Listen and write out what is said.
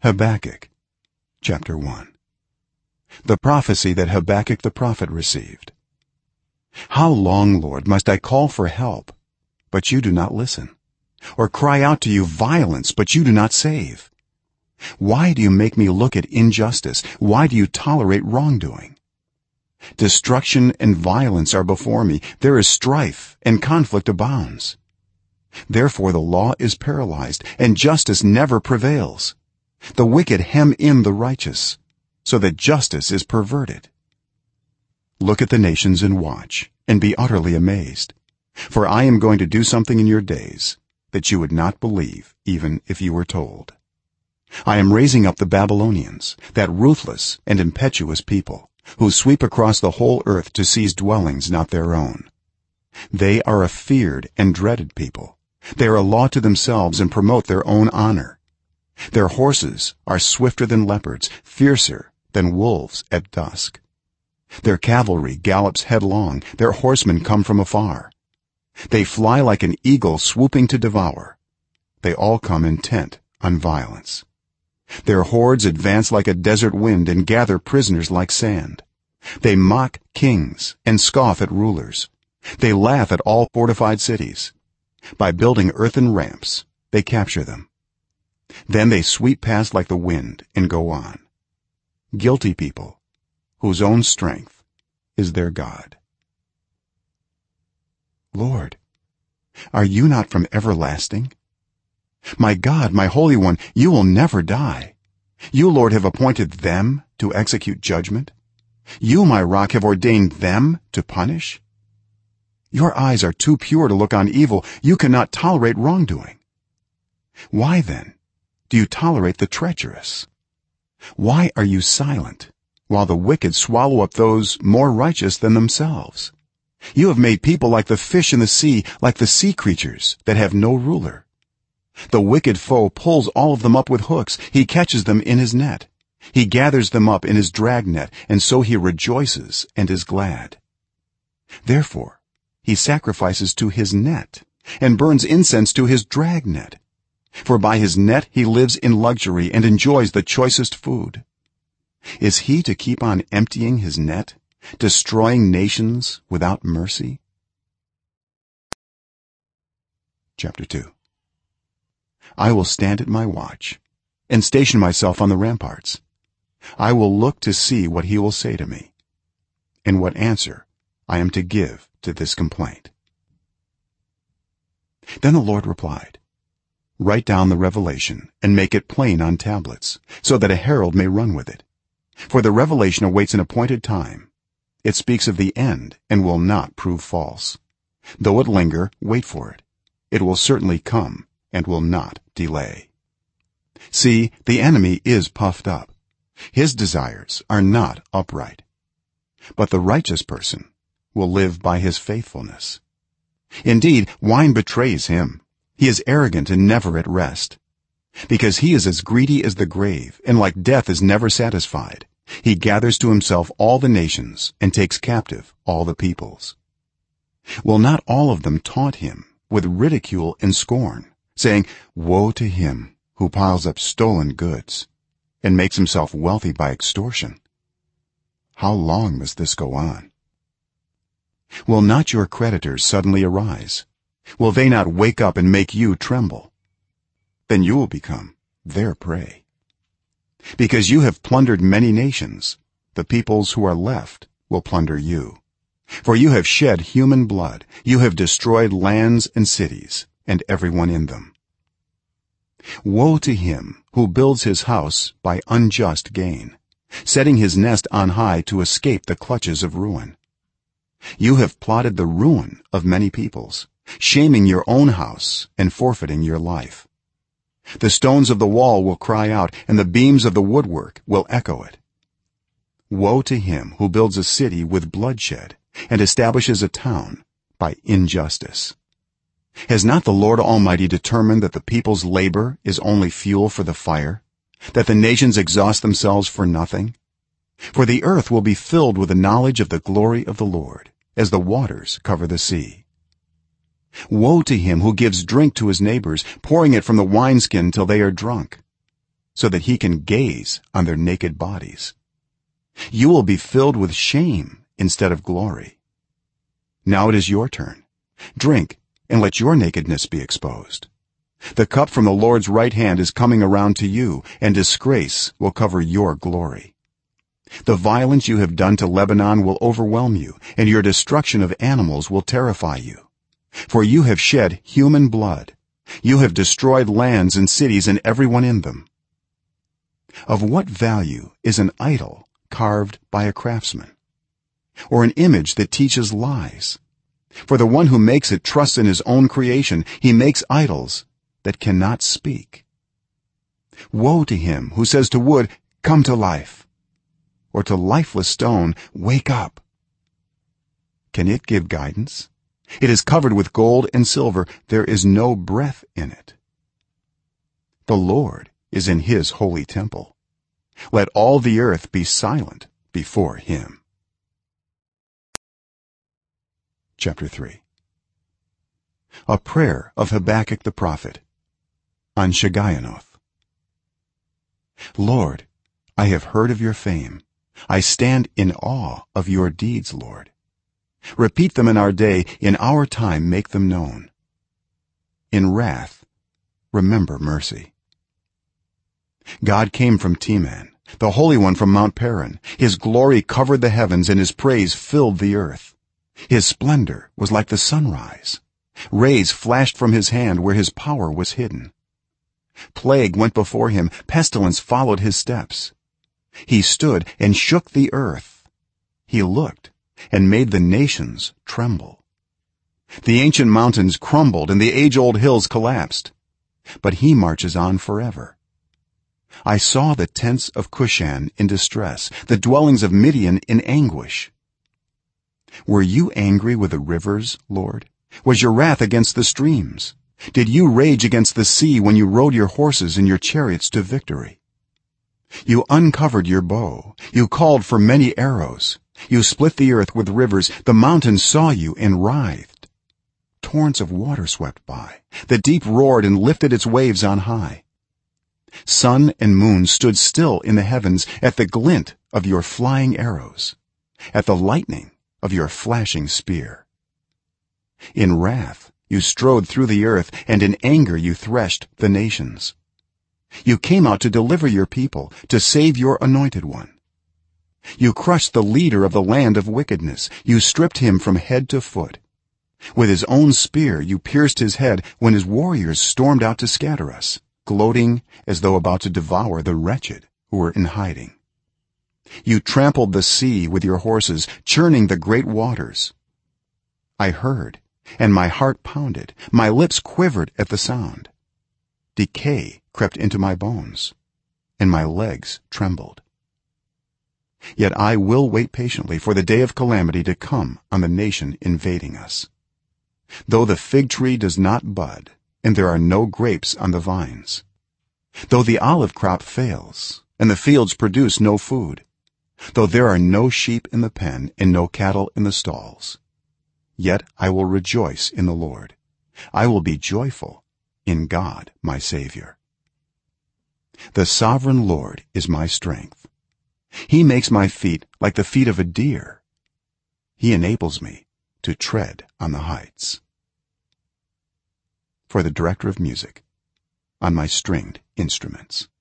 Habakkuk chapter 1. The prophecy that Habakkuk the prophet received. How long, Lord, must I call for help, but you do not listen, or cry out to you violence, but you do not save? Why do you make me look at injustice? Why do you tolerate wrongdoing? Destruction and violence are before me. There is strife, and conflict abounds. Therefore the law is paralyzed, and justice never prevails. The wicked hem in the righteous, so that justice is perverted. Look at the nations and watch, and be utterly amazed, for I am going to do something in your days that you would not believe even if you were told. I am raising up the Babylonians, that ruthless and impetuous people, who sweep across the whole earth to seize dwellings not their own. They are a feared and dreaded people. They are a law to themselves and promote their own honor. Their horses are swifter than leopards, fiercer than wolves at dusk. Their cavalry gallops headlong, their horsemen come from afar. They fly like an eagle swooping to devour. They all come intent on violence. Their hordes advance like a desert wind and gather prisoners like sand. They mock kings and scoff at rulers. They laugh at all fortified cities. By building earthen ramps they capture them. Then they sweep past like the wind and go on. Guilty people whose own strength is their god. Lord, are you not from everlasting? My God, my Holy One, you will never die. You, Lord, have appointed them to execute judgment. You, my rock, have ordained them to punish. Your eyes are too pure to look on evil. You cannot tolerate wrongdoing. Why then do you tolerate the treacherous? Why are you silent while the wicked swallow up those more righteous than themselves? You have made people like the fish in the sea, like the sea creatures that have no ruler. The wicked foe pulls all of them up with hooks. He catches them in his net. He gathers them up in his dragnet, and so he rejoices and is glad. Therefore he sacrifices to his net and burns incense to his dragnet. For by his net he lives in luxury and enjoys the choicest food. Is he to keep on emptying his net, destroying nations without mercy? Chapter 2. I will stand at my watch and station myself on the ramparts. I will look to see what he will say to me, and what answer I am to give to this complaint. Then the Lord replied, write down the revelation and make it plain on tablets, so that a herald may run with it. For the revelation awaits an appointed time. It speaks of the end and will not prove false. Though it linger, wait for it. It will certainly come and will not delay. See, the enemy is puffed up. His desires are not upright. But the righteous person will live by his faithfulness. Indeed, wine betrays him. He is arrogant and never at rest. Because he is as greedy as the grave, and like death is never satisfied. He gathers to himself all the nations and takes captive all the peoples. Will not all of them taunt him with ridicule and scorn, saying, woe to him who piles up stolen goods and makes himself wealthy by extortion? How long must this go on? Will not your creditors suddenly arise? Will they not wake up and make you tremble? Then you will become their prey. Because you have plundered many nations, the peoples who are left will plunder you. For you have shed human blood, you have destroyed lands and cities and everyone in them. Woe to him who builds his house by unjust gain, setting his nest on high to escape the clutches of ruin. You have plotted the ruin of many peoples, shaming your own house and forfeiting your life. The stones of the wall will cry out, and the beams of the woodwork will echo it. Woe to him who builds a city with bloodshed and establishes a town by injustice. Has not the Lord Almighty determined that the people's labor is only fuel for the fire, that the nations exhaust themselves for nothing? For the earth will be filled with the knowledge of the glory of the Lord, as the waters cover the sea. Woe to him who gives drink to his neighbors, pouring it from the wineskin till they are drunk. so that he can gaze on their naked bodies. You will be filled with shame instead of glory. Now it is your turn. Drink, and let your nakedness be exposed. The cup from the Lord's right hand is coming around to you, and disgrace will cover your glory. The violence you have done to Lebanon will overwhelm you, and your destruction of animals will terrify you. For you have shed human blood. You have destroyed lands and cities and everyone in them. Of what value is an idol carved by a craftsman, or an image that teaches lies? For the one who makes it trusts in his own creation. He makes idols that cannot speak. Woe to him who says to wood, "Come to life," or to lifeless stone, "Wake up." Can it give guidance? It is covered with gold and silver. There is no breath in it. The Lord is in his holy temple. Let all the earth be silent before him. Chapter 3. A prayer of Habakkuk the prophet on Shigionoth. Lord, I have heard of your fame. I stand in awe of your deeds, Lord. Repeat them in our day, in our time make them known. In wrath remember mercy. God came from Teman, the Holy One from Mount Paran. His glory covered the heavens, and his praise filled the earth. His splendor was like the sunrise. Rays flashed from his hand where his power was hidden. Plague went before him, pestilence followed his steps. He stood and shook the earth. He looked and made the nations tremble. The ancient mountains crumbled and the age-old hills collapsed, but he marches on forever. I saw the tents of Cushan in distress, the dwellings of Midian in anguish. Were you angry with the rivers, Lord? Was your wrath against the streams? Did you rage against the sea when you rode your horses and your chariots to victory? You uncovered your bow. You called for many arrows. You split the earth with rivers. The mountains saw you and writhed. Torrents of water swept by. The deep roared and lifted its waves on high. Sun and moon stood still in the heavens at the glint of your flying arrows, at the lightning of your flashing spear. In wrath you strode through the earth, and in anger you threshed the nations. You came out to deliver your people, to save your anointed one. You crushed the leader of the land of wickedness. You stripped him from head to foot. With his own spear you pierced his head when his warriors stormed out to scatter us, gloating as though about to devour the wretched who were in hiding. You trampled the sea with your horses, churning the great waters. I heard, and my heart pounded. My lips quivered at the sound. Decay crept into my bones, and my legs trembled. Yet I will wait patiently for the day of calamity to come on the nation invading us. Though the fig tree does not bud, and there are no grapes on the vines, though the olive crop fails and the fields produce no food, though there are no sheep in the pen and no cattle in the stalls, yet I will rejoice in the Lord. I will be joyful in God my Savior. The sovereign Lord is my strength. He makes my feet like the feet of a deer. He enables me to tread on the heights. For the director of music, on my stringed instruments.